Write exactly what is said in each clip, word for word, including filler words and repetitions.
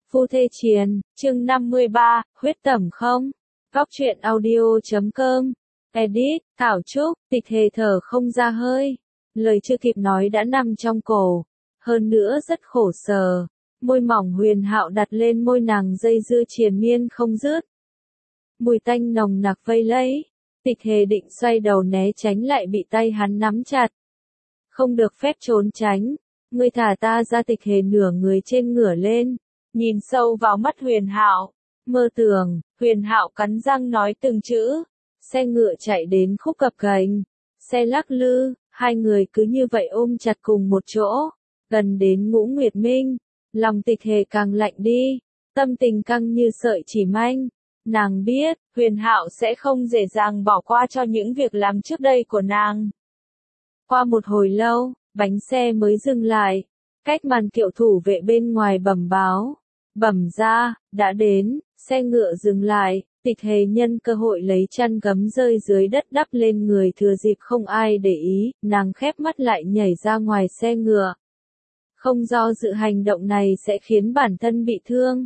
Phu thê triền, chương năm mươi ba, huyết tẩm không? Góc truyện audio chấm com. Edit, Thảo Trúc, Tịch Hề thở không ra hơi. Lời chưa kịp nói đã nằm trong cổ. Hơn nữa rất khổ sở. Môi mỏng Huyền Hạo đặt lên môi nàng dây dưa triền miên không dứt. Mùi tanh nồng nặc vây lấy. Tịch Hề định xoay đầu né tránh lại bị tay hắn nắm chặt. Không được phép trốn tránh. Ngươi thả ta ra. Tịch Hề nửa người trên ngửa lên. Nhìn sâu vào mắt Huyền Hạo, mơ tưởng. Huyền Hạo cắn răng nói từng chữ. Xe ngựa chạy đến khúc cập gành, xe lắc lư, hai người cứ như vậy ôm chặt cùng một chỗ. Gần đến ngũ nguyệt minh, lòng Tịch Hề càng lạnh đi, tâm tình căng như sợi chỉ manh. Nàng biết, Huyền Hạo sẽ không dễ dàng bỏ qua cho những việc làm trước đây của nàng. Qua một hồi lâu, bánh xe mới dừng lại. Cách màn kiệu thủ vệ bên ngoài bẩm báo. Bẩm ra, đã đến, xe ngựa dừng lại. Tịch Hề nhân cơ hội lấy chăn gấm rơi dưới đất đắp lên người thừa dịp không ai để ý, nàng khép mắt lại nhảy ra ngoài xe ngựa. Không do dự hành động này sẽ khiến bản thân bị thương.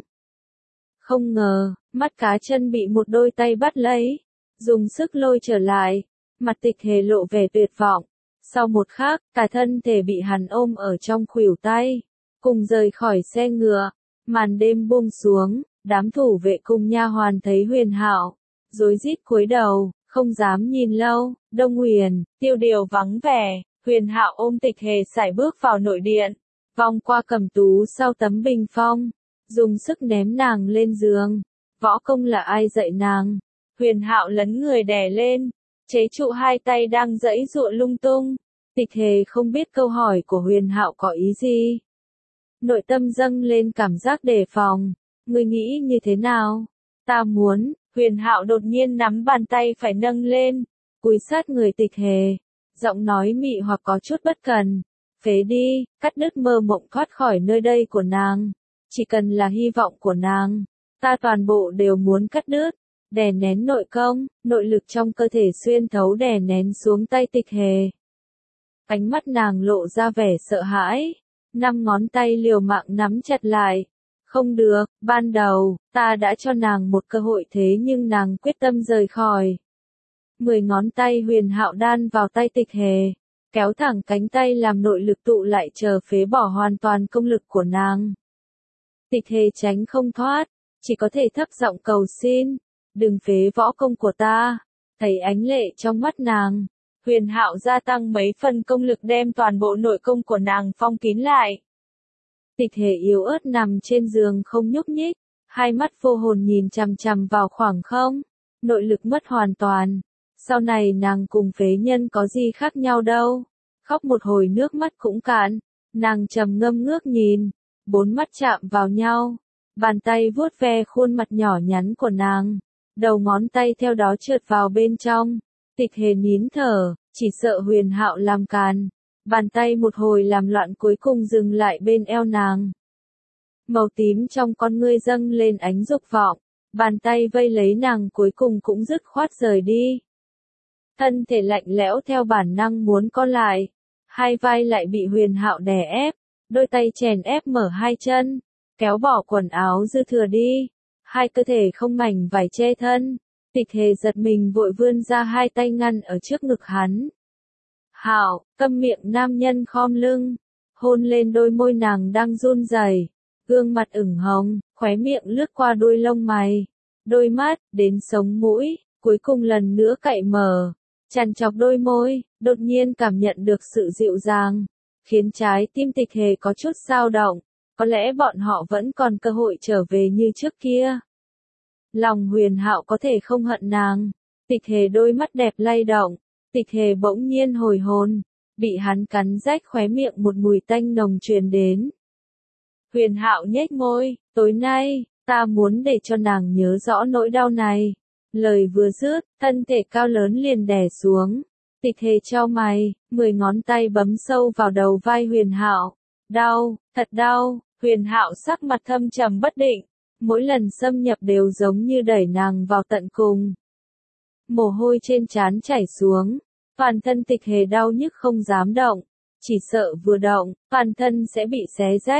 Không ngờ, mắt cá chân bị một đôi tay bắt lấy, dùng sức lôi trở lại, mặt Tịch Hề lộ vẻ tuyệt vọng. Sau một khắc, cả thân thể bị hắn ôm ở trong khuỷu tay, cùng rời khỏi xe ngựa. Màn đêm buông xuống, đám thủ vệ cùng nha hoàn thấy Huyền Hạo, rối rít cúi đầu, không dám nhìn lâu. Đông Huyền, Tiêu Điều vắng vẻ, Huyền Hạo ôm Tịch Hề sải bước vào nội điện, vòng qua Cẩm Tú sau tấm bình phong, dùng sức ném nàng lên giường. Võ công là ai dạy nàng? Huyền Hạo lấn người đè lên, chế trụ hai tay đang giãy giụa lung tung. Tịch Hề không biết câu hỏi của Huyền Hạo có ý gì. Nội tâm dâng lên cảm giác đề phòng. Ngươi nghĩ như thế nào? Ta muốn. Huyền Hạo đột nhiên nắm bàn tay phải nâng lên, cúi sát người Tịch Hề, giọng nói mị hoặc có chút bất cần. Phế đi, cắt đứt mơ mộng thoát khỏi nơi đây của nàng. Chỉ cần là hy vọng của nàng, ta toàn bộ đều muốn cắt đứt. Đè nén nội công, nội lực trong cơ thể xuyên thấu đè nén xuống tay Tịch Hề. Ánh mắt nàng lộ ra vẻ sợ hãi. Năm ngón tay liều mạng nắm chặt lại. Không được, ban đầu, ta đã cho nàng một cơ hội thế nhưng nàng quyết tâm rời khỏi. Mười ngón tay Huyền Hạo đan vào tay Tịch Hề, kéo thẳng cánh tay làm nội lực tụ lại chờ phế bỏ hoàn toàn công lực của nàng. Tịch Hề tránh không thoát, chỉ có thể thấp giọng cầu xin, đừng phế võ công của ta. Thấy ánh lệ trong mắt nàng, Huyền Hạo gia tăng mấy phần công lực đem toàn bộ nội công của nàng phong kín lại. Tịch Hề yếu ớt nằm trên giường không nhúc nhích, hai mắt vô hồn nhìn chằm chằm vào khoảng không, nội lực mất hoàn toàn. Sau này nàng cùng phế nhân có gì khác nhau đâu. Khóc một hồi nước mắt cũng cạn, nàng trầm ngâm ngước nhìn, bốn mắt chạm vào nhau, bàn tay vuốt ve khuôn mặt nhỏ nhắn của nàng, đầu ngón tay theo đó trượt vào bên trong. Tịch Hề nín thở, chỉ sợ Huyền Hạo làm càn. Bàn tay một hồi làm loạn cuối cùng dừng lại bên eo nàng. Màu tím trong con ngươi dâng lên ánh dục vọng. Bàn tay vây lấy nàng cuối cùng cũng dứt khoát rời đi. Thân thể lạnh lẽo theo bản năng muốn co lại. Hai vai lại bị Huyền Hạo đè ép. Đôi tay chèn ép mở hai chân, kéo bỏ quần áo dư thừa đi. Hai cơ thể không mảnh vải che thân. Tịch Hề giật mình vội vươn ra hai tay ngăn ở trước ngực hắn. Hạo, câm miệng. Nam nhân khom lưng, hôn lên đôi môi nàng đang run rẩy, gương mặt ửng hồng, khóe miệng lướt qua đôi lông mày, đôi mắt, đến sống mũi, cuối cùng lần nữa cạy mở, chằn chọc đôi môi, đột nhiên cảm nhận được sự dịu dàng, khiến trái tim Tịch Hề có chút dao động, có lẽ bọn họ vẫn còn cơ hội trở về như trước kia. Lòng Huyền Hạo có thể không hận nàng. Tịch Hề đôi mắt đẹp lay động. Tịch Hề bỗng nhiên hồi hồn, bị hắn cắn rách khóe miệng một mùi tanh nồng truyền đến. Huyền Hạo nhếch môi, tối nay, ta muốn để cho nàng nhớ rõ nỗi đau này. Lời vừa dứt, thân thể cao lớn liền đè xuống. Tịch Hề chau mày, mười ngón tay bấm sâu vào đầu vai Huyền Hạo. Đau, thật đau. Huyền Hạo sắc mặt thâm trầm bất định. Mỗi lần xâm nhập đều giống như đẩy nàng vào tận cùng. Mồ hôi trên trán chảy xuống, toàn thân Tịch Hề đau nhức không dám động, chỉ sợ vừa động, toàn thân sẽ bị xé rách.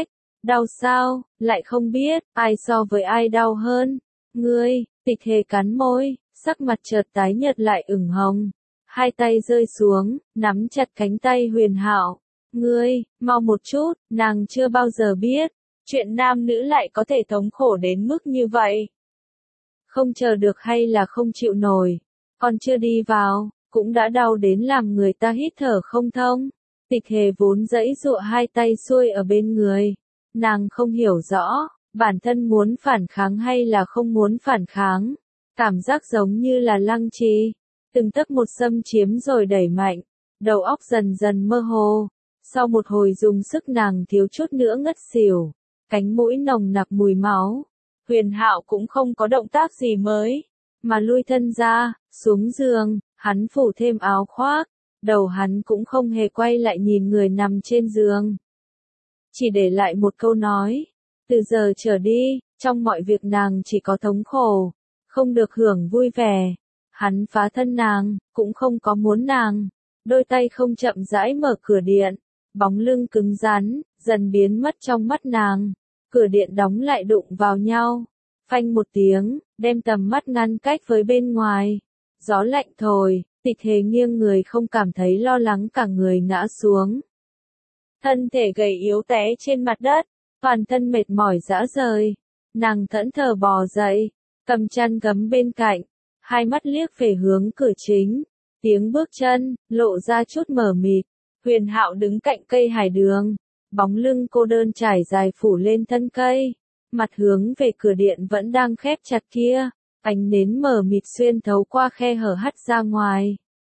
Đau sao, lại không biết, ai so với ai đau hơn. Ngươi, Tịch Hề cắn môi, sắc mặt chợt tái nhợt lại ửng hồng. Hai tay rơi xuống, nắm chặt cánh tay Huyền Hạo. Ngươi, mau một chút, nàng chưa bao giờ biết, chuyện nam nữ lại có thể thống khổ đến mức như vậy. Không chờ được hay là không chịu nổi, còn chưa đi vào, cũng đã đau đến làm người ta hít thở không thông. Tịch Hề vốn giãy giụa hai tay xuôi ở bên người. Nàng không hiểu rõ, bản thân muốn phản kháng hay là không muốn phản kháng. Cảm giác giống như là lăng trì, từng tấc một xâm chiếm rồi đẩy mạnh, đầu óc dần dần mơ hồ. Sau một hồi dùng sức nàng thiếu chút nữa ngất xỉu, cánh mũi nồng nặc mùi máu. Huyền Hạo cũng không có động tác gì mới, mà lui thân ra, xuống giường, hắn phủ thêm áo khoác, đầu hắn cũng không hề quay lại nhìn người nằm trên giường. Chỉ để lại một câu nói, từ giờ trở đi, trong mọi việc nàng chỉ có thống khổ, không được hưởng vui vẻ. Hắn phá thân nàng, cũng không có muốn nàng. Đôi tay không chậm rãi mở cửa điện, bóng lưng cứng rắn, dần biến mất trong mắt nàng. Cửa điện đóng lại đụng vào nhau, phanh một tiếng, đem tầm mắt ngăn cách với bên ngoài. Gió lạnh thổi, Tịch Hề nghiêng người không cảm thấy lo lắng, cả người ngã xuống. Thân thể gầy yếu té trên mặt đất, toàn thân mệt mỏi rã rời. Nàng thẫn thờ bò dậy, cầm chăn gấm bên cạnh, hai mắt liếc về hướng cửa chính. Tiếng bước chân, lộ ra chút mờ mịt. Huyền Hạo đứng cạnh cây hải đường, bóng lưng cô đơn trải dài phủ lên thân cây. Mặt hướng về cửa điện vẫn đang khép chặt kia, ánh nến mờ mịt xuyên thấu qua khe hở hắt ra ngoài.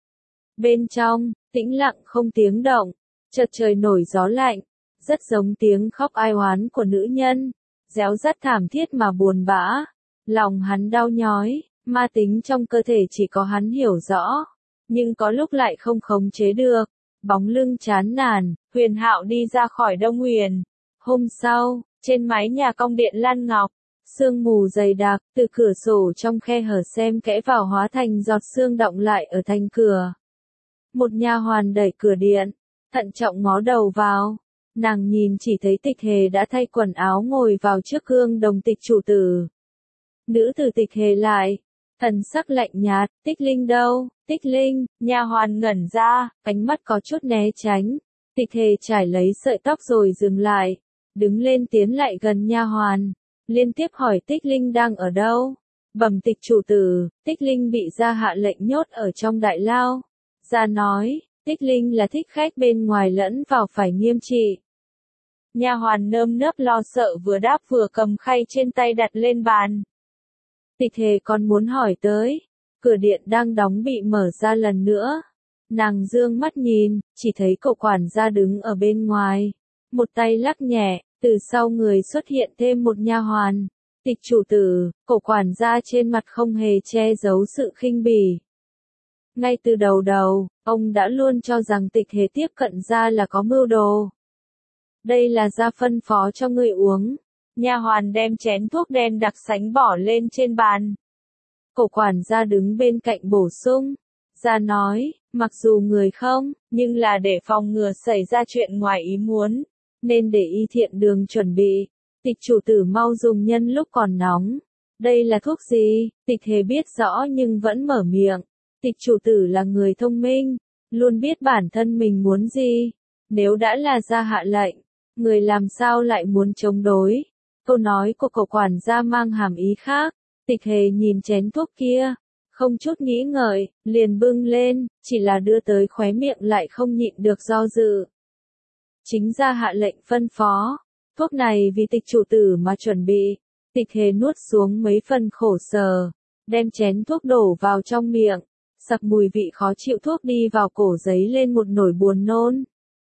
Bên trong, tĩnh lặng không tiếng động, chợt trời nổi gió lạnh, rất giống tiếng khóc ai oán của nữ nhân, réo rắt thảm thiết mà buồn bã. Lòng hắn đau nhói, ma tính trong cơ thể chỉ có hắn hiểu rõ, nhưng có lúc lại không khống chế được. Bóng lưng chán nản, Huyền Hạo đi ra khỏi Đông Huyền. Hôm sau, trên mái nhà cong điện Lan Ngọc, sương mù dày đặc, từ cửa sổ trong khe hở xem kẽ vào hóa thành giọt sương đọng lại ở thành cửa. Một nha hoàn đẩy cửa điện, thận trọng ngó đầu vào. Nàng nhìn chỉ thấy Tịch Hề đã thay quần áo ngồi vào trước gương đồng Tịch chủ tử. Nữ tử Tịch Hề lại, thần sắc lạnh nhạt, Tích Linh đâu? Tích Linh, nha hoàn ngẩn ra, ánh mắt có chút né tránh. Tịch Hề trải lấy sợi tóc rồi dừng lại, đứng lên tiến lại gần nha hoàn, liên tiếp hỏi Tích Linh đang ở đâu. Bẩm Tịch chủ tử, Tích Linh bị gia hạ lệnh nhốt ở trong đại lao. Gia nói, Tích Linh là thích khách bên ngoài lẫn vào phải nghiêm trị. Nha hoàn nơm nớp lo sợ vừa đáp vừa cầm khay trên tay đặt lên bàn. Tịch Hề còn muốn hỏi tới, cửa điện đang đóng bị mở ra lần nữa. Nàng dương mắt nhìn, chỉ thấy cậu quản gia đứng ở bên ngoài. Một tay lắc nhẹ, từ sau người xuất hiện thêm một nha hoàn. Tịch chủ tử, cậu quản gia trên mặt không hề che giấu sự khinh bỉ. Ngay từ đầu đầu, ông đã luôn cho rằng Tịch Hề tiếp cận gia là có mưu đồ. Đây là gia phân phó cho ngươi uống. Nha hoàn đem chén thuốc đen đặc sánh bỏ lên trên bàn. Cậu quản gia đứng bên cạnh bổ sung. Gia nói, mặc dù người không, nhưng là để phòng ngừa xảy ra chuyện ngoài ý muốn, nên để y thiện đường chuẩn bị. Tịch chủ tử mau dùng nhân lúc còn nóng. Đây là thuốc gì? Tịch Hề biết rõ nhưng vẫn mở miệng. Tịch chủ tử là người thông minh, luôn biết bản thân mình muốn gì. Nếu đã là gia hạ lệnh, người làm sao lại muốn chống đối? Câu nói của cậu quản gia mang hàm ý khác. Tịch Hề nhìn chén thuốc kia, không chút nghĩ ngợi, liền bưng lên, chỉ là đưa tới khóe miệng lại không nhịn được do dự. Chính gia hạ lệnh phân phó, thuốc này vì Tịch chủ tử mà chuẩn bị. Tịch Hề nuốt xuống mấy phần khổ sở, đem chén thuốc đổ vào trong miệng, sặc mùi vị khó chịu thuốc đi vào cổ giấy lên một nỗi buồn nôn.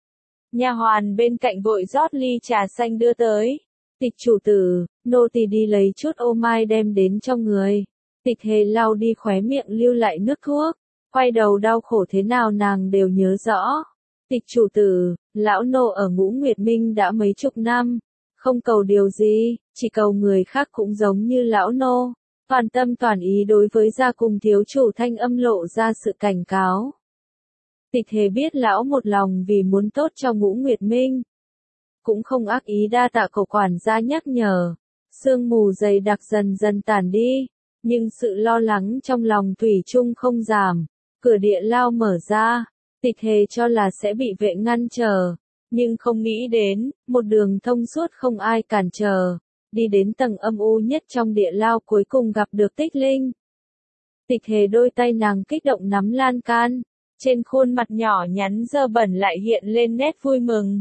Nha hoàn bên cạnh vội rót ly trà xanh đưa tới. Tịch chủ tử, nô tỳ đi lấy chút ô mai đem đến cho người. Tịch Hề lau đi khóe miệng lưu lại nước thuốc, quay đầu đau khổ thế nào nàng đều nhớ rõ. Tịch chủ tử, lão nô ở Ngũ Nguyệt Minh đã mấy chục năm, không cầu điều gì, chỉ cầu người khác cũng giống như lão nô, toàn tâm toàn ý đối với gia cùng thiếu chủ thanh âm lộ ra sự cảnh cáo. Tịch Hề biết lão một lòng vì muốn tốt cho Ngũ Nguyệt Minh. cũng không ác ý đa tạ cậu quản gia nhắc nhở. Sương mù dày đặc dần dần tản đi, nhưng sự lo lắng trong lòng thủy chung không giảm. Cửa địa lao mở ra, Tịch Hề cho là sẽ bị vệ ngăn trở, nhưng không nghĩ đến, một đường thông suốt không ai cản trở, đi đến tầng âm u nhất trong địa lao cuối cùng gặp được Tích Linh. Tịch Hề đôi tay nàng kích động nắm lan can, trên khuôn mặt nhỏ nhắn dơ bẩn lại hiện lên nét vui mừng.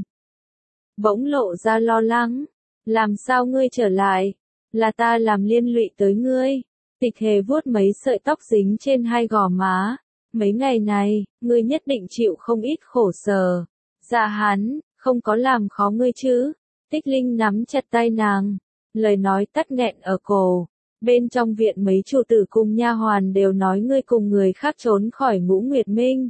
Bỗng lộ ra lo lắng, làm sao ngươi trở lại, là ta làm liên lụy tới ngươi. Tịch Hề vuốt mấy sợi tóc dính trên hai gò má, mấy ngày này, ngươi nhất định chịu không ít khổ sở. Dạ hắn, không có làm khó ngươi chứ. Tích Linh nắm chặt tay nàng, lời nói tắc nghẹn ở cổ. Bên trong viện mấy chủ tử cùng nha hoàn đều nói ngươi cùng người khác trốn khỏi Ngũ Nguyệt Minh.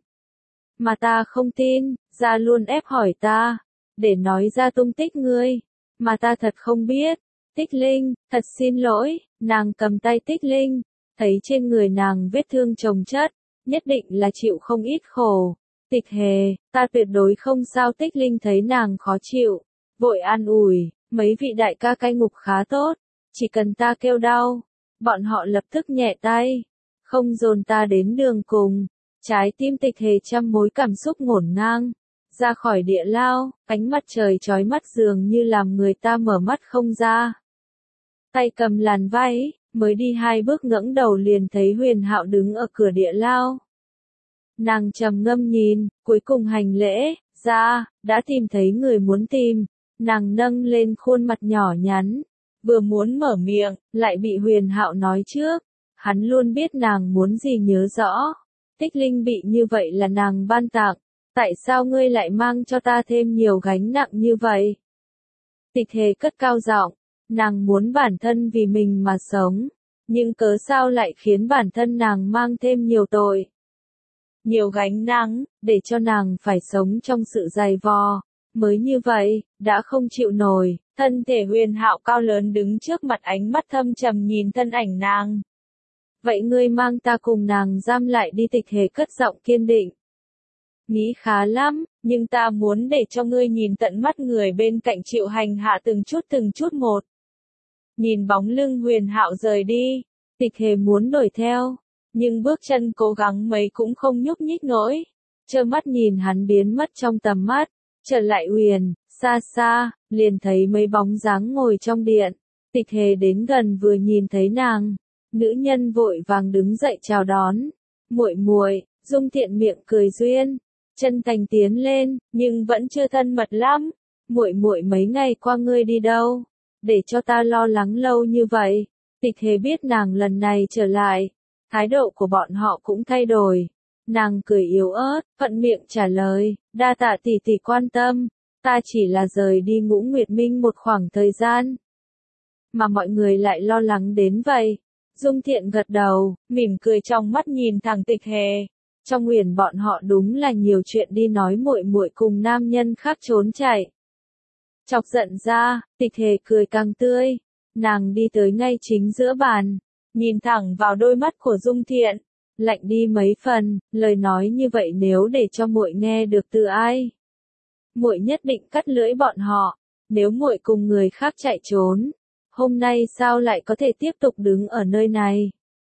Mà ta không tin, ra luôn ép hỏi ta, để nói ra tung tích ngươi, mà ta thật không biết. Tích Linh, thật xin lỗi. Nàng cầm tay Tích Linh, thấy trên người nàng vết thương chồng chất, nhất định là chịu không ít khổ. Tịch Hề, ta tuyệt đối không sao. Tích Linh thấy nàng khó chịu, vội an ủi, mấy vị đại ca cai ngục khá tốt, chỉ cần ta kêu đau, bọn họ lập tức nhẹ tay, không dồn ta đến đường cùng. Trái tim Tịch Hề trăm mối cảm xúc ngổn ngang, ra khỏi địa lao, ánh mặt trời chói mắt dường như làm người ta mở mắt không ra. Tay cầm làn váy, mới đi hai bước ngẩng đầu liền thấy Huyền Hạo đứng ở cửa địa lao. Nàng trầm ngâm nhìn, cuối cùng hành lễ, ra, đã tìm thấy người muốn tìm. Nàng nâng lên khuôn mặt nhỏ nhắn, vừa muốn mở miệng, lại bị Huyền Hạo nói trước. Hắn luôn biết nàng muốn gì nhớ rõ. Tích Linh bị như vậy là nàng ban tặng, tại sao ngươi lại mang cho ta thêm nhiều gánh nặng như vậy? Tịch Hề cất cao giọng, nàng muốn bản thân vì mình mà sống, nhưng cớ sao lại khiến bản thân nàng mang thêm nhiều tội, nhiều gánh nặng, để cho nàng phải sống trong sự dày vò, mới như vậy, đã không chịu nổi. Thân thể Huyền Hạo cao lớn đứng trước mặt, ánh mắt thâm trầm nhìn thân ảnh nàng. Vậy ngươi mang ta cùng nàng giam lại đi. Tịch Hề cất giọng kiên định. Nghĩ khá lắm, nhưng ta muốn để cho ngươi nhìn tận mắt người bên cạnh chịu hành hạ từng chút từng chút một. Nhìn bóng lưng Huyền Hạo rời đi, Tịch Hề muốn đuổi theo, nhưng bước chân cố gắng mấy cũng không nhúc nhích nổi. Trơ mắt nhìn hắn biến mất trong tầm mắt, trở lại Huyền, xa xa, liền thấy mấy bóng dáng ngồi trong điện. Tịch Hề đến gần vừa nhìn thấy nàng, nữ nhân vội vàng đứng dậy chào đón. Muội muội. Dung Thiện miệng cười duyên, chân thành tiến lên, nhưng vẫn chưa thân mật lắm. Muội muội mấy ngày qua ngươi đi đâu, để cho ta lo lắng lâu như vậy. Tịch Hề biết nàng lần này trở lại, thái độ của bọn họ cũng thay đổi. Nàng cười yếu ớt, thuận miệng trả lời, đa tạ tỷ tỷ quan tâm, ta chỉ là rời đi Ngũ Nguyệt Minh một khoảng thời gian, mà mọi người lại lo lắng đến vậy. Dung Thiện gật đầu, mỉm cười trong mắt nhìn thẳng Tịch Hề. Trong Huyền bọn họ đúng là nhiều chuyện đi nói muội muội cùng nam nhân khác trốn chạy. Chọc giận ra, Tịch Hề cười càng tươi. Nàng đi tới ngay chính giữa bàn, nhìn thẳng vào đôi mắt của Dung Thiện, lạnh đi mấy phần. Lời nói như vậy nếu để cho muội nghe được từ ai, muội nhất định cắt lưỡi bọn họ. Nếu muội cùng người khác chạy trốn, hôm nay sao lại có thể tiếp tục đứng ở nơi này?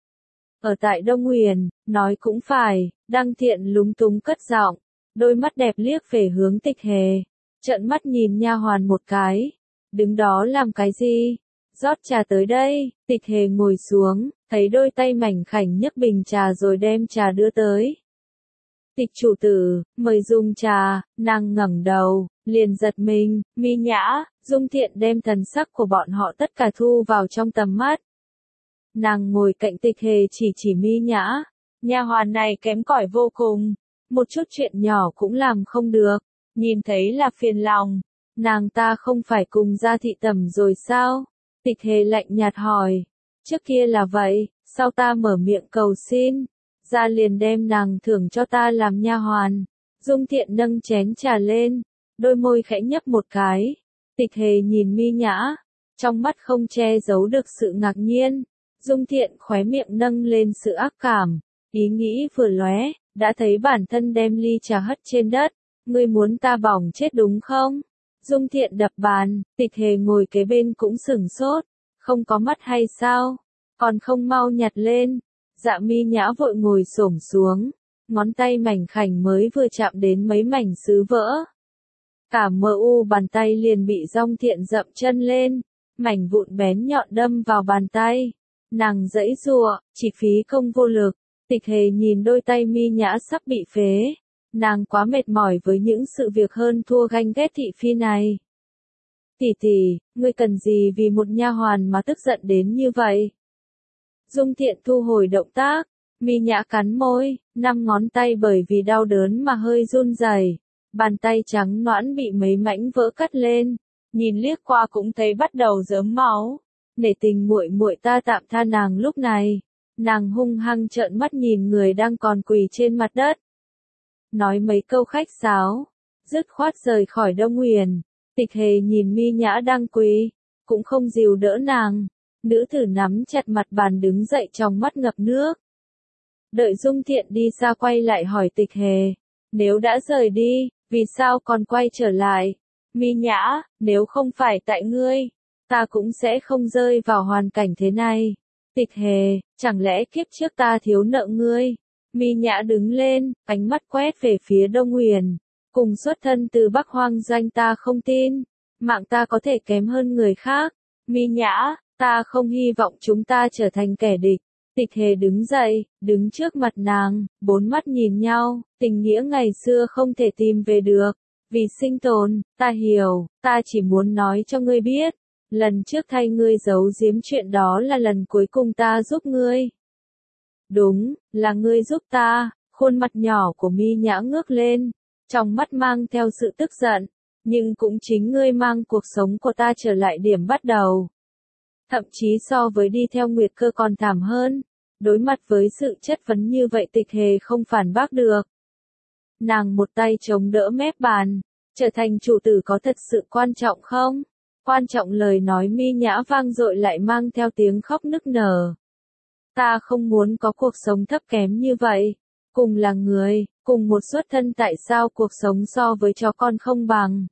Ở tại Đông Huyền, nói cũng phải. Đăng Thiện lúng túng cất giọng, đôi mắt đẹp liếc về hướng Tịch Hề, trợn mắt nhìn nha hoàn một cái. Đứng đó làm cái gì? Rót trà tới đây. Tịch Hề ngồi xuống, thấy đôi tay mảnh khảnh nhấc bình trà rồi đem trà đưa tới. Tịch chủ tử, mời dùng trà. Nàng ngẩng đầu, liền giật mình. Mi Nhã, Dung Thiện đem thần sắc của bọn họ tất cả thu vào trong tầm mắt. Nàng ngồi cạnh Tịch Hề chỉ chỉ Mi Nhã, nha hoàn này kém cỏi vô cùng, một chút chuyện nhỏ cũng làm không được, nhìn thấy là phiền lòng. Nàng ta không phải cùng gia thị tẩm rồi sao? Tịch Hề lạnh nhạt hỏi. Trước kia là vậy, sao ta mở miệng cầu xin, gia liền đem nàng thưởng cho ta làm nha hoàn. Dung Thiện nâng chén trà lên, đôi môi khẽ nhấp một cái. Tịch Hề nhìn Mi Nhã, trong mắt không che giấu được sự ngạc nhiên. Dung Thiện khóe miệng nâng lên sự ác cảm, ý nghĩ vừa lóe, đã thấy bản thân đem ly trà hất trên đất. Ngươi muốn ta bỏng chết đúng không? Dung Thiện đập bàn, Tịch Hề ngồi kế bên cũng sửng sốt, không có mắt hay sao, còn không mau nhặt lên. Dạ Mi Nhã vội ngồi xổm xuống, ngón tay mảnh khảnh mới vừa chạm đến mấy mảnh sứ vỡ. Cả mờ u bàn tay liền bị Dung Thiện dậm chân lên, mảnh vụn bén nhọn đâm vào bàn tay. Nàng giãy giụa, chỉ phí công vô lực. Tịch Hề nhìn đôi tay Mi Nhã sắp bị phế, nàng quá mệt mỏi với những sự việc hơn thua ganh ghét thị phi này. Tỷ tỷ, ngươi cần gì vì một nha hoàn mà tức giận đến như vậy? Dung Thiện thu hồi động tác, Mi Nhã cắn môi, năm ngón tay bởi vì đau đớn mà hơi run rẩy, bàn tay trắng nõn bị mấy mảnh vỡ cắt lên, nhìn liếc qua cũng thấy bắt đầu rớm máu. Nể tình muội muội ta tạm tha nàng lúc này. Nàng hung hăng trợn mắt nhìn người đang còn quỳ trên mặt đất. Nói mấy câu khách sáo, dứt khoát rời khỏi Đông Huyền. Tịch Hề nhìn Mi Nhã đang quỳ, cũng không dìu đỡ nàng. Nữ tử nắm chặt mặt bàn đứng dậy trong mắt ngập nước. Đợi Dung Thiện đi xa quay lại hỏi Tịch Hề, nếu đã rời đi, vì sao còn quay trở lại? Mi Nhã, nếu không phải tại ngươi, ta cũng sẽ không rơi vào hoàn cảnh thế này. Tịch Hề, chẳng lẽ kiếp trước ta thiếu nợ ngươi? Mi Nhã đứng lên, ánh mắt quét về phía Đông Huyền. Cùng xuất thân từ Bắc Hoang Doanh ta không tin. Mạng ta có thể kém hơn người khác. Mi Nhã, ta không hy vọng chúng ta trở thành kẻ địch. Tịch Hề đứng dậy, đứng trước mặt nàng, bốn mắt nhìn nhau, tình nghĩa ngày xưa không thể tìm về được. Vì sinh tồn, ta hiểu, ta chỉ muốn nói cho ngươi biết. Lần trước thay ngươi giấu giếm chuyện đó là lần cuối cùng ta giúp ngươi. Đúng, là ngươi giúp ta. Khuôn mặt nhỏ của Mi Nhã ngước lên, trong mắt mang theo sự tức giận. Nhưng cũng chính ngươi mang cuộc sống của ta trở lại điểm bắt đầu. Thậm chí so với đi theo Nguyệt Cơ còn thảm hơn. Đối mặt với sự chất vấn như vậy Tịch Hề không phản bác được. Nàng một tay chống đỡ mép bàn. Trở thành chủ tử có thật sự quan trọng không? Quan trọng. Lời nói Mi Nhã vang dội lại mang theo tiếng khóc nức nở. Ta không muốn có cuộc sống thấp kém như vậy. Cùng là người, cùng một xuất thân, tại sao cuộc sống so với chó con không bằng?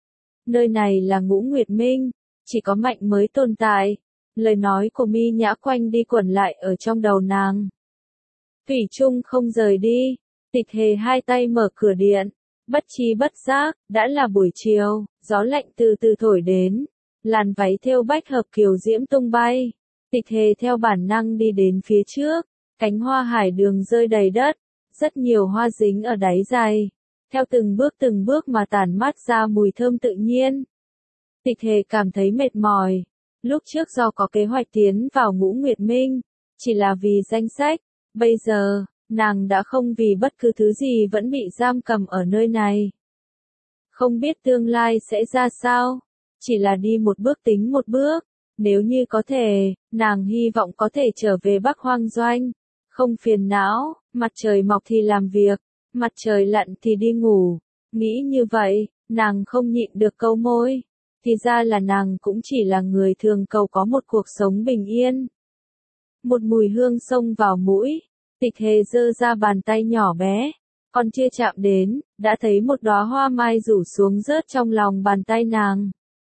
Nơi này là Ngũ Nguyệt Minh, chỉ có mạnh mới tồn tại. Lời nói của Mi Nhã quanh đi quẩn lại ở trong đầu nàng. Thủy chung không rời đi. Tịch Hề hai tay mở cửa điện. Bất chi bất giác, đã là buổi chiều, gió lạnh từ từ thổi đến. Làn váy thêu bách hợp kiều diễm tung bay. Tịch Hề theo bản năng đi đến phía trước. Cánh hoa hải đường rơi đầy đất. Rất nhiều hoa dính ở đáy giày. Theo từng bước từng bước mà tản mát ra mùi thơm tự nhiên. Tịch Hề cảm thấy mệt mỏi. Lúc trước do có kế hoạch tiến vào Ngũ Nguyệt Minh, chỉ là vì danh sách. Bây giờ, nàng đã không vì bất cứ thứ gì vẫn bị giam cầm ở nơi này. Không biết tương lai sẽ ra sao. Chỉ là đi một bước tính một bước. Nếu như có thể, nàng hy vọng có thể trở về Bắc Hoang Doanh. Không phiền não, mặt trời mọc thì làm việc, mặt trời lặn thì đi ngủ. Nghĩ như vậy, nàng không nhịn được câu môi. Thì ra là nàng cũng chỉ là người thường cầu có một cuộc sống bình yên. Một mùi hương xông vào mũi. Tịch Hề giơ ra bàn tay nhỏ bé. Còn chưa chạm đến, đã thấy một đóa hoa mai rủ xuống rớt trong lòng bàn tay nàng.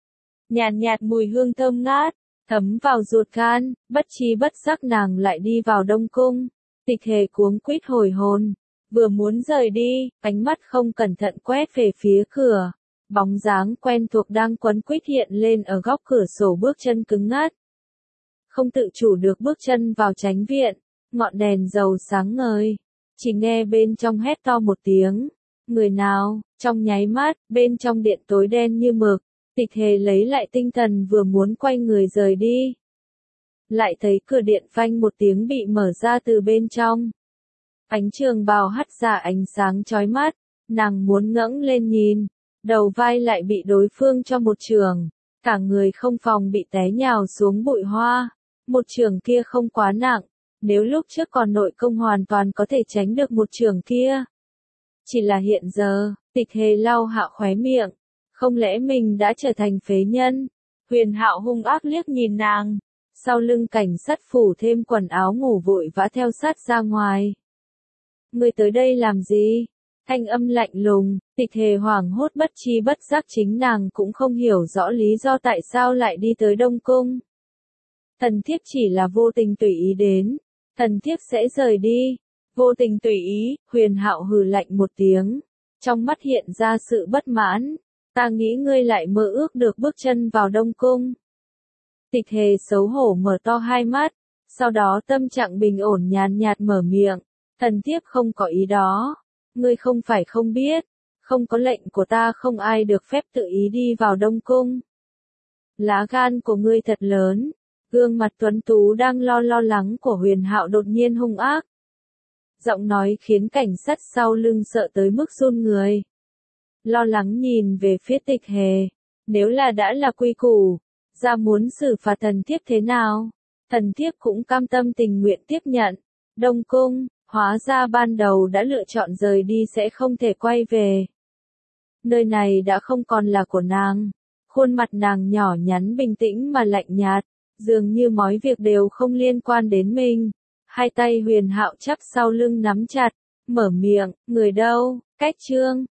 Nhàn nhạt, nhạt mùi hương thơm ngát, thấm vào ruột gan, bất chi bất giác nàng lại đi vào Đông Cung. Tịch Hề cuống quýt hồi hồn, vừa muốn rời đi, ánh mắt không cẩn thận quét về phía cửa. Bóng dáng quen thuộc đang quấn quýt hiện lên ở góc cửa sổ, bước chân cứng ngắt. Không tự chủ được bước chân vào chánh viện, ngọn đèn dầu sáng ngời. Chỉ nghe bên trong hét to một tiếng. Người nào? Trong nháy mắt, bên trong điện tối đen như mực. Tịch Hề lấy lại tinh thần vừa muốn quay người rời đi. Lại thấy cửa điện phanh một tiếng bị mở ra từ bên trong. Ánh trường bào hắt ra ánh sáng chói mắt. Nàng muốn ngẩng lên nhìn. Đầu vai lại bị đối phương cho một chưởng. Cả người không phòng bị té nhào xuống bụi hoa. Một chưởng kia không quá nặng. Nếu lúc trước còn nội công hoàn toàn có thể tránh được một chưởng kia. Chỉ là hiện giờ, Tịch Hề lau hạ khóe miệng. Không lẽ mình đã trở thành phế nhân? Huyền Hạo hung ác liếc nhìn nàng. Sau lưng cảnh sát phủ thêm quần áo ngủ vội vã theo sát ra ngoài. Ngươi tới đây làm gì? Thanh âm lạnh lùng, Tịch Hề hoảng hốt bất chi bất giác chính nàng cũng không hiểu rõ lý do tại sao lại đi tới Đông Cung. Thần thiếp chỉ là vô tình tùy ý đến, thần thiếp sẽ rời đi. Vô tình tùy ý, Huyền Hạo hừ lạnh một tiếng, trong mắt hiện ra sự bất mãn, ta nghĩ ngươi lại mơ ước được bước chân vào Đông Cung. Tịch Hề xấu hổ mở to hai mắt, sau đó tâm trạng bình ổn nhàn nhạt mở miệng, thần thiếp không có ý đó, ngươi không phải không biết, không có lệnh của ta không ai được phép tự ý đi vào Đông Cung. Lá gan của ngươi thật lớn, gương mặt tuấn tú đang lo lo lắng của Huyền Hạo đột nhiên hung ác. Giọng nói khiến cảnh sát sau lưng sợ tới mức run người. Lo lắng nhìn về phía Tịch Hề, nếu là đã là quy củ, ra muốn xử phạt thần thiếp thế nào, thần thiếp cũng cam tâm tình nguyện tiếp nhận. Đông Cung, hóa ra ban đầu đã lựa chọn rời đi sẽ không thể quay về. Nơi này đã không còn là của nàng. Khuôn mặt nàng nhỏ nhắn bình tĩnh mà lạnh nhạt, dường như mọi việc đều không liên quan đến mình. Hai tay Huyền Hạo chắp sau lưng nắm chặt, mở miệng, người đâu, cách chương.